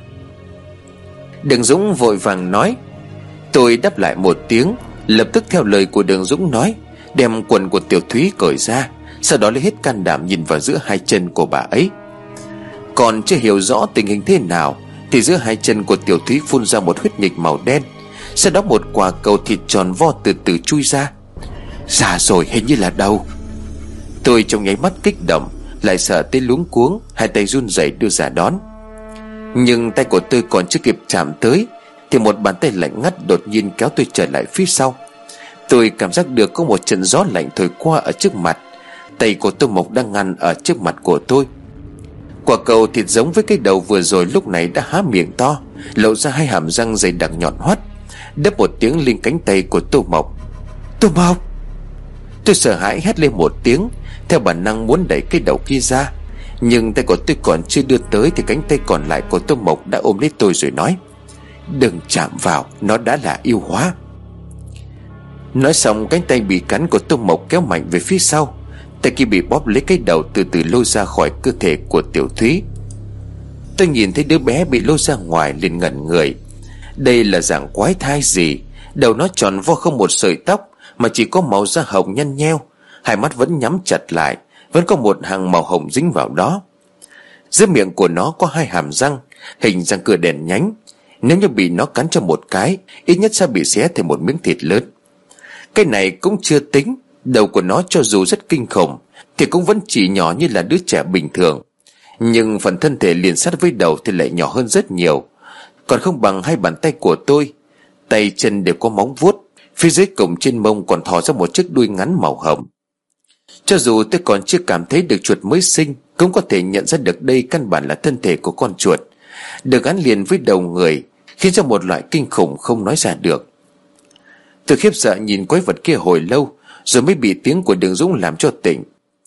Đường Dũng vội vàng nói. Tôi đáp lại một tiếng, lập tức theo lời của Đường Dũng nói, đem quần của Tiểu Thúy cởi ra, sau đó lấy hết can đảm nhìn vào giữa hai chân của bà ấy. Còn chưa hiểu rõ tình hình thế nào thì giữa hai chân của Tiểu Thúy phun ra một huyết nhịch màu đen, sau đó một quả cầu thịt tròn vo từ từ chui ra. Ra rồi, hình như là đầu. Tôi trong nháy mắt kích động, lại sợ tới luống cuống, hai tay run rẩy đưa ra đón. Nhưng tay của tôi còn chưa kịp chạm tới thì một bàn tay lạnh ngắt đột nhiên kéo tôi trở lại phía sau. Tôi cảm giác được có một trận gió lạnh thổi qua ở trước mặt. Tay của Tô Mộc đang ngăn ở trước mặt của tôi. Quả cầu thịt giống với cái đầu vừa rồi lúc này đã há miệng to, lộ ra hai hàm răng dày đặc nhọn hoắt, đấp một tiếng lên cánh tay của Tô Mộc. Tô Mộc! Tôi sợ hãi hét lên một tiếng, theo bản năng muốn đẩy cái đầu kia ra. Nhưng tay của tôi còn chưa đưa tới thì cánh tay còn lại của Tô Mộc đã ôm lấy tôi rồi nói: Đừng chạm vào, nó đã là yêu hóa. Nói xong cánh tay bị cắn của Tô Mộc kéo mạnh về phía sau. Tay kia bị bóp lấy cái đầu từ từ lôi ra khỏi cơ thể của Tiểu Thúy. Tôi nhìn thấy đứa bé bị lôi ra ngoài liền ngẩn người. Đây là dạng quái thai gì? Đầu nó tròn vo không một sợi tóc, mà chỉ có màu da hồng nhăn nheo, hai mắt vẫn nhắm chặt lại, vẫn có một hàng màu hồng dính vào đó. Giữa miệng của nó có hai hàm răng, hình răng cửa đèn nhánh. Nếu như bị nó cắn cho một cái, ít nhất sẽ bị xé thành một miếng thịt lớn. Cái này cũng chưa tính, đầu của nó cho dù rất kinh khủng thì cũng vẫn chỉ nhỏ như là đứa trẻ bình thường. Nhưng phần thân thể liền sát với đầu thì lại nhỏ hơn rất nhiều, còn không bằng hai bàn tay của tôi. Tay chân đều có móng vuốt, phía dưới cùng trên mông còn thò ra một chiếc đuôi ngắn màu hồng. Cho dù tôi còn chưa cảm thấy được chuột mới sinh, cũng có thể nhận ra được đây căn bản là thân thể của con chuột, được gắn liền với đầu người, khiến cho một loại kinh khủng không nói ra được. Tôi khiếp sợ nhìn quái vật kia hồi lâu, rồi mới bị tiếng của Đường Dũng làm cho tỉnh.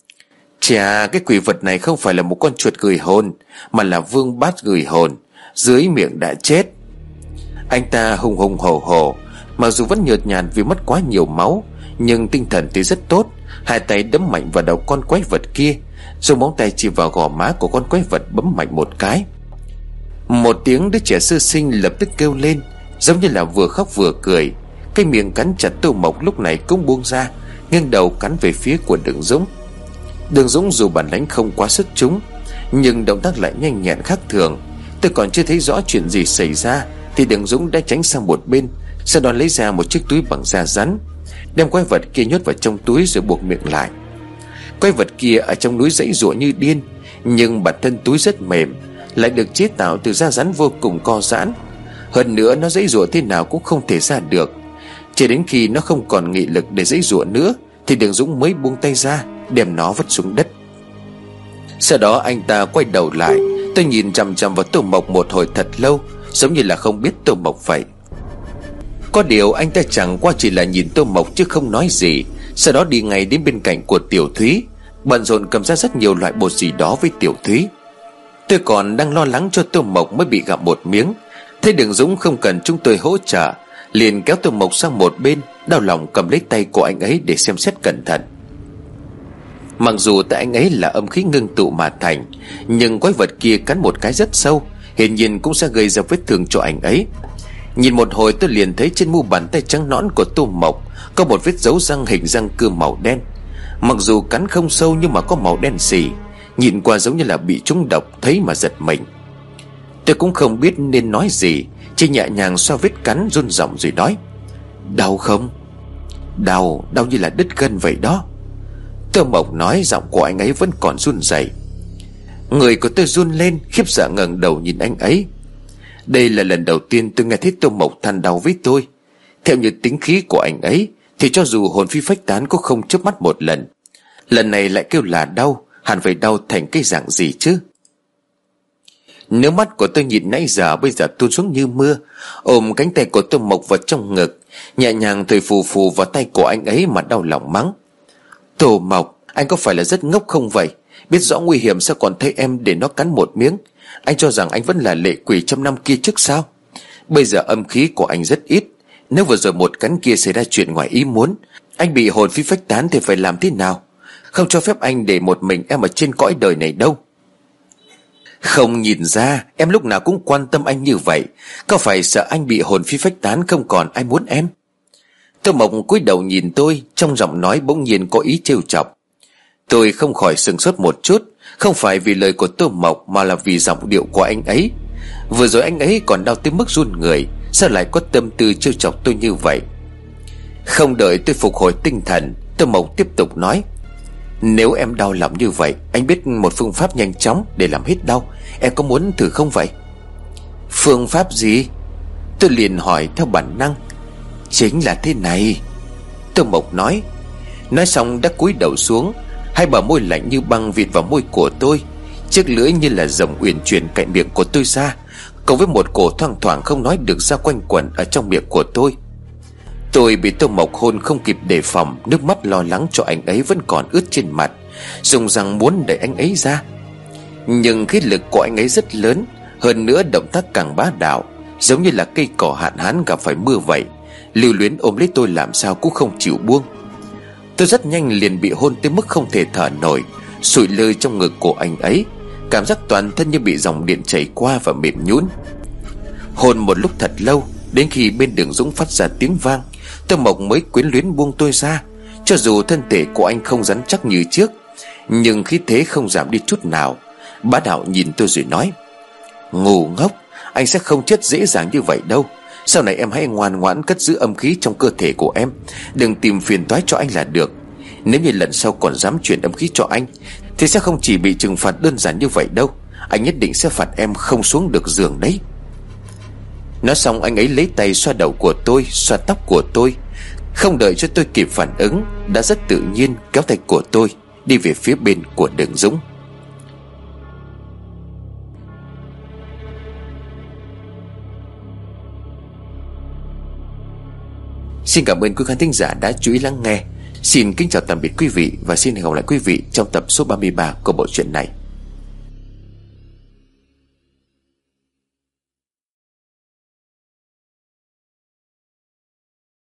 Chà, cái quỷ vật này không phải là một con chuột gửi hồn, mà là vương bát gửi hồn, dưới miệng đã chết. Anh ta hùng hùng hổ hổ, mặc dù vẫn nhợt nhạt vì mất quá nhiều máu, nhưng tinh thần thì rất tốt. Hai tay đấm mạnh vào đầu con quái vật kia, rồi móng tay chỉ vào gò má của con quái vật bấm mạnh một cái. Một tiếng đứa trẻ sơ sinh lập tức kêu lên, giống như là vừa khóc vừa cười. Cái miệng cắn chặt Tô Mộc lúc này cũng buông ra, nghiêng đầu cắn về phía của Đường Dũng. Đường Dũng dù bản lĩnh không quá xuất chúng, nhưng động tác lại nhanh nhẹn khác thường. Tôi còn chưa thấy rõ chuyện gì xảy ra thì Đường Dũng đã tránh sang một bên, sau đó lấy ra một chiếc túi bằng da rắn, đem quái vật kia nhốt vào trong túi rồi buộc miệng lại. Quái vật kia ở trong núi giãy giụa như điên, nhưng bản thân túi rất mềm, lại được chế tạo từ da rắn vô cùng co giãn. Hơn nữa nó giãy giụa thế nào cũng không thể ra được. Chỉ đến khi nó không còn nghị lực để giãy giụa nữa thì Đường Dũng mới buông tay ra, đem nó vứt xuống đất. Sau đó anh ta quay đầu lại. Tôi nhìn chằm chằm vào Tô Mộc một hồi thật lâu, giống như là không biết Tô Mộc vậy. Có điều anh ta chẳng qua chỉ là nhìn Tô Mộc chứ không nói gì. Sau đó đi ngay đến bên cạnh của Tiểu Thúy, bận rộn cầm ra rất nhiều loại bột gì đó với Tiểu Thúy. Tôi còn đang lo lắng cho Tô Mộc mới bị gặm một miếng, thấy Đường Dũng không cần chúng tôi hỗ trợ, liền kéo Tô Mộc sang một bên, đau lòng cầm lấy tay của anh ấy để xem xét cẩn thận. Mặc dù tại anh ấy là âm khí ngưng tụ mà thành, nhưng quái vật kia cắn một cái rất sâu, hiển nhiên cũng sẽ gây ra vết thương cho anh ấy. Nhìn một hồi tôi liền thấy trên mu bàn tay trắng nõn của Tô Mộc có một vết dấu răng hình răng cưa màu đen. Mặc dù cắn không sâu nhưng mà có màu đen xì, nhìn qua giống như là bị trúng độc, thấy mà giật mình. Tôi cũng không biết nên nói gì, chỉ nhẹ nhàng xoa vết cắn run giọng rồi nói: Đau không? Đau, đau như là đứt gân vậy đó. Tô Mộc nói, giọng của anh ấy vẫn còn run rẩy. Người của tôi run lên, khiếp sợ ngẩng đầu nhìn anh ấy. Đây là lần đầu tiên tôi nghe thấy Tô Mộc than đau với tôi. Theo như tính khí của anh ấy thì cho dù hồn phi phách tán cũng không chớp mắt một lần. Lần này lại kêu là đau, hẳn phải đau thành cái dạng gì chứ? Nước mắt của tôi nhịn nãy giờ bây giờ tuôn xuống như mưa, ôm cánh tay của Tô Mộc vào trong ngực, nhẹ nhàng thổi phù phù vào tay của anh ấy mà đau lòng mắng: Tô Mộc, anh có phải là rất ngốc không vậy? Biết rõ nguy hiểm sao còn thấy em để nó cắn một miếng? Anh cho rằng anh vẫn là lệ quỷ trăm năm kia trước sao? Bây giờ âm khí của anh rất ít, nếu vừa rồi một cắn kia xảy ra chuyện ngoài ý muốn, anh bị hồn phi phách tán thì phải làm thế nào? Không cho phép anh để một mình em ở trên cõi đời này đâu. Không nhìn ra em lúc nào cũng quan tâm anh như vậy. Có phải sợ anh bị hồn phi phách tán không còn ai muốn em? Tô Mộc cúi đầu nhìn tôi, trong giọng nói bỗng nhiên có ý trêu chọc. Tôi không khỏi sửng sốt một chút, không phải vì lời của Tô Mộc mà là vì giọng điệu của anh ấy. Vừa rồi anh ấy còn đau tới mức run người, sao lại có tâm tư trêu chọc tôi như vậy? Không đợi tôi phục hồi tinh thần, Tô Mộc tiếp tục nói: Nếu em đau lòng như vậy, anh biết một phương pháp nhanh chóng để làm hết đau. Em có muốn thử không vậy? Phương pháp gì? Tôi liền hỏi theo bản năng. Chính là thế này, Tô Mộc nói. Nói xong đã cúi đầu xuống, hai bờ môi lạnh như băng vịt vào môi của tôi, chiếc lưỡi như là rồng uyển chuyển cạnh miệng của tôi ra, cộng với một cổ thoang thoảng không nói được ra quanh quẩn ở trong miệng của tôi. Tôi bị Tô Mộc hôn không kịp đề phòng, nước mắt lo lắng cho anh ấy vẫn còn ướt trên mặt, dùng răng muốn đẩy anh ấy ra. Nhưng khí lực của anh ấy rất lớn, hơn nữa động tác càng bá đạo, giống như là cây cỏ hạn hán gặp phải mưa vậy, lưu luyến ôm lấy tôi làm sao cũng không chịu buông. Tôi rất nhanh liền bị hôn tới mức không thể thở nổi, sụi lơ trong ngực của anh ấy, cảm giác toàn thân như bị dòng điện chảy qua và mềm nhũn. Hôn một lúc thật lâu, đến khi bên đường Dũng phát ra tiếng vang, Tô Mộc mới quyến luyến buông tôi ra. Cho dù thân thể của anh không rắn chắc như trước, nhưng khí thế không giảm đi chút nào. Bá đạo nhìn tôi rồi nói: Ngu ngốc, anh sẽ không chết dễ dàng như vậy đâu. Sau này em hãy ngoan ngoãn cất giữ âm khí trong cơ thể của em, đừng tìm phiền toái cho anh là được. Nếu như lần sau còn dám chuyển âm khí cho anh thì sẽ không chỉ bị trừng phạt đơn giản như vậy đâu, anh nhất định sẽ phạt em không xuống được giường đấy. Nói xong anh ấy lấy tay xoa đầu của tôi, xoa tóc của tôi. Không đợi cho tôi kịp phản ứng, đã rất tự nhiên kéo tay của tôi đi về phía bên của đường Dũng. Xin cảm ơn quý khán thính giả đã chú ý lắng nghe. Xin kính chào tạm biệt quý vị và xin hẹn gặp lại quý vị trong tập số ba mươi ba của bộ truyện này.